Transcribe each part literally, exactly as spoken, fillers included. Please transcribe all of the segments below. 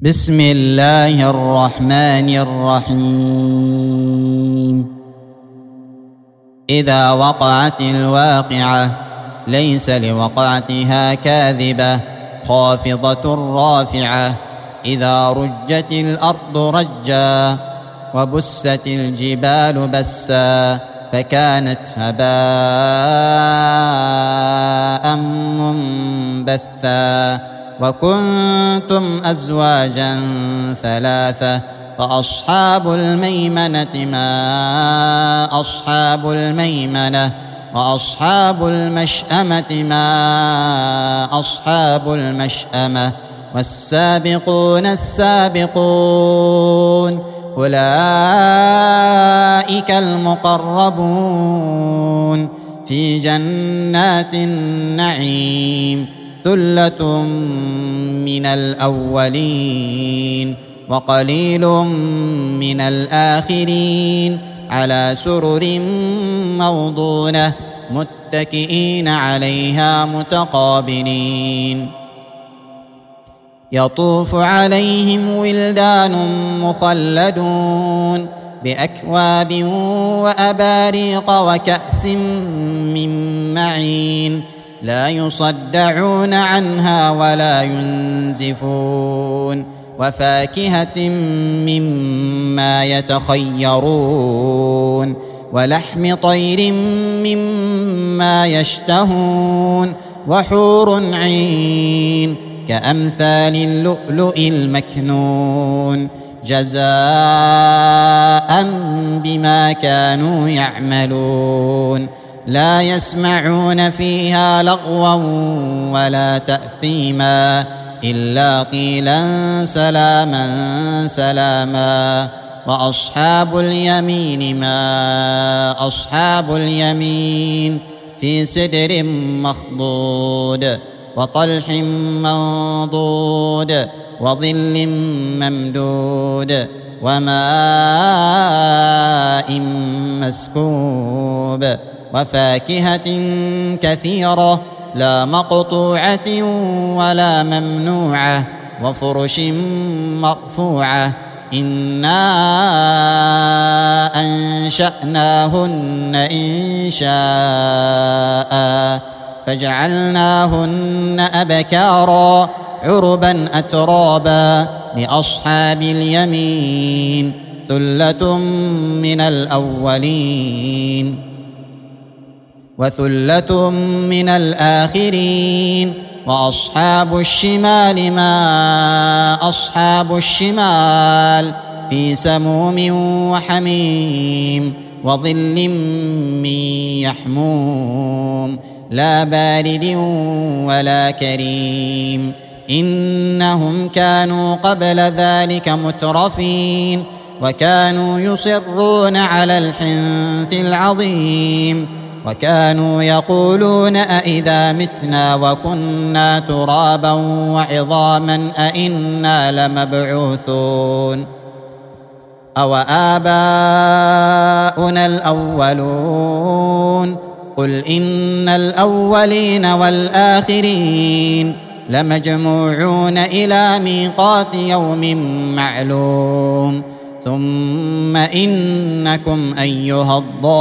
بسم الله الرحمن الرحيم. إذا وقعت الواقعة ليس لوقعتها كاذبة خافضة رافعة. إذا رجت الأرض رجا وبست الجبال بسا فكانت هباء منبثا. وكنتم أزواجا ثلاثة فأصحاب الميمنة ما أصحاب الميمنة وأصحاب المشأمة ما أصحاب المشأمة. والسابقون السابقون أولئك المقربون في جنات النعيم. ثلة من الأولين وقليل من الآخرين على سرر موضونة متكئين عليها متقابلين. يطوف عليهم ولدان مخلدون بأكواب وأباريق وكأس من معين لا يصدعون عنها ولا ينزفون. وفاكهة مما يتخيرون ولحم طير مما يشتهون وحور عين كأمثال اللؤلؤ المكنون جزاء بما كانوا يعملون. لا يسمعون فيها لغوا ولا تأثيما إلا قيلا سلاما سلاما. وأصحاب اليمين ما أصحاب اليمين في سدر مخضود وطلح منضود وظل ممدود وماء مسكوب وفاكهة كثيرة لا مقطوعة ولا ممنوعة وفرش مرفوعة. إنا أنشأناهن إنشاء فجعلناهن أبكارا عربا أترابا لأصحاب اليمين ثلة من الأولين وثلة من الآخرين. وأصحاب الشمال ما أصحاب الشمال في سموم وحميم وظل من يحموم لا بارد ولا كريم. إنهم كانوا قبل ذلك مترفين وكانوا يصرون على الحنث العظيم وكانوا يقولون أئذا متنا وكنا ترابا وعظاما أئنا لمبعوثون أو آباؤنا الأولون. قل إن الأولين والآخرين لمجموعون إلى ميقات يوم معلوم. ثم إنكم أيها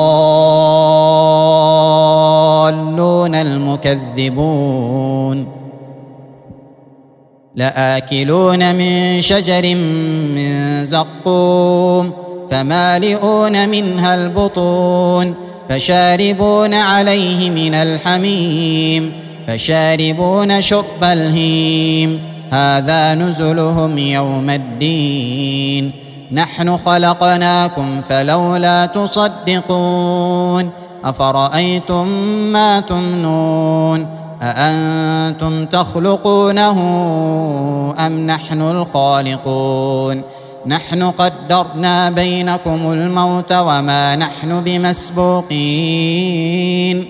الضالون المكذبون لآكلون من شجر من زقوم فمالئون منها البطون فشاربون عليه من الحميم فشاربون شرب الهيم. هذا نزلهم يوم الدين. نحن خلقناكم فلولا تصدقون. أفرأيتم ما تمنون أأنتم تخلقونه أم نحن الخالقون. نحن قدرنا بينكم الموت وما نحن بمسبوقين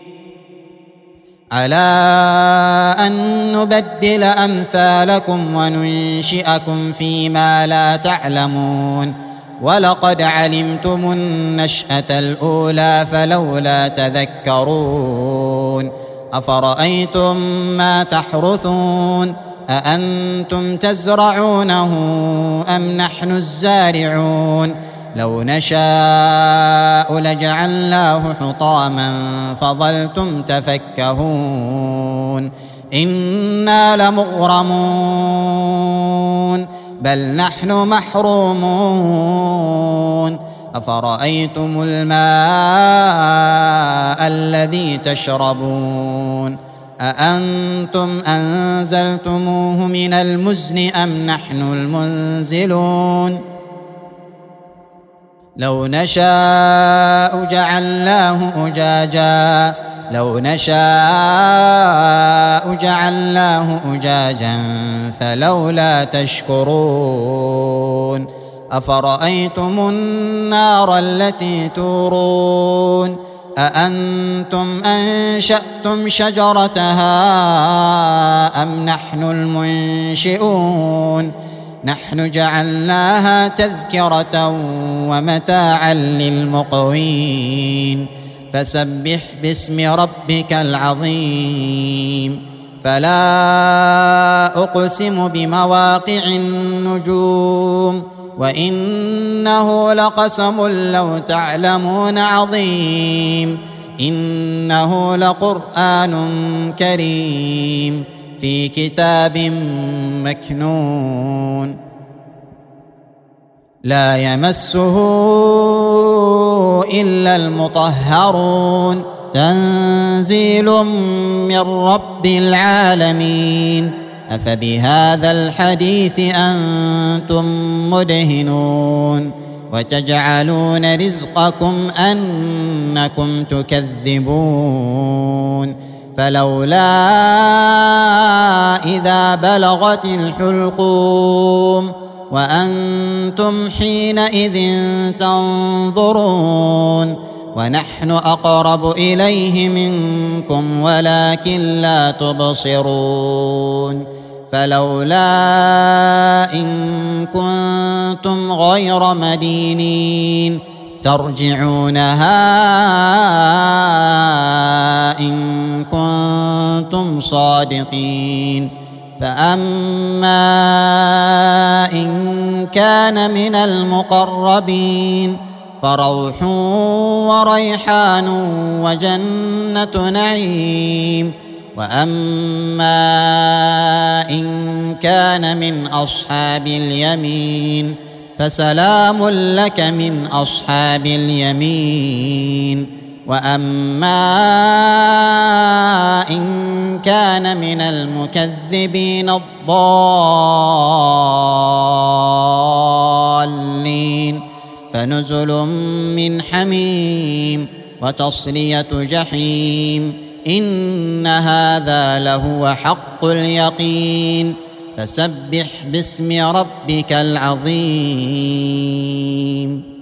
على أن نبدل أمثالكم وننشئكم فيما لا تعلمون. ولقد علمتم النشأة الأولى فلولا تذكرون. أفرأيتم ما تحرثون أأنتم تزرعونه أم نحن الزارعون لو نشاء لجعلناه حطاما فظلتم تفكهون إنا لمغرمون بل نحن محرومون أفرأيتم الماء الذي تشربون أأنتم أنزلتموه من المزن أم نحن المنزلون لو نشاء جعلناه أجاجا لو نشاء جعلناه أجاجا فلولا تشكرون أفرأيتم النار التي تورون أأنتم أنشأتم شجرتها أم نحن المنشئون نحن جعلناها تذكرة ومتاعا للمقوين فسبح باسم ربك العظيم فلا أقسم بمواقع النجوم وإنه لقسم لو تعلمون عظيم إنه لقرآن كريم في كتاب مكنون لا يمسه إلا المطهرون تنزيل من رب العالمين أفبهذا الحديث أنتم مدهنون وتجعلون رزقكم أنكم تكذبون فلولا إذا بلغت الحلقوم وأنتم حينئذ تنظرون ونحن أقرب إليه منكم ولكن لا تبصرون فلولا إن كنتم غير مدينين ترجعونها إن كنتم صادقين فأما إن كان من المقربين فروح وريحان وجنة نعيم وأما إن كان من أصحاب اليمين فسلام لك من أصحاب اليمين وأما إن كان من المكذبين الضالين فنزل من حميم وتصلية جحيم إن هذا لهو حق اليقين فسبح باسم ربك العظيم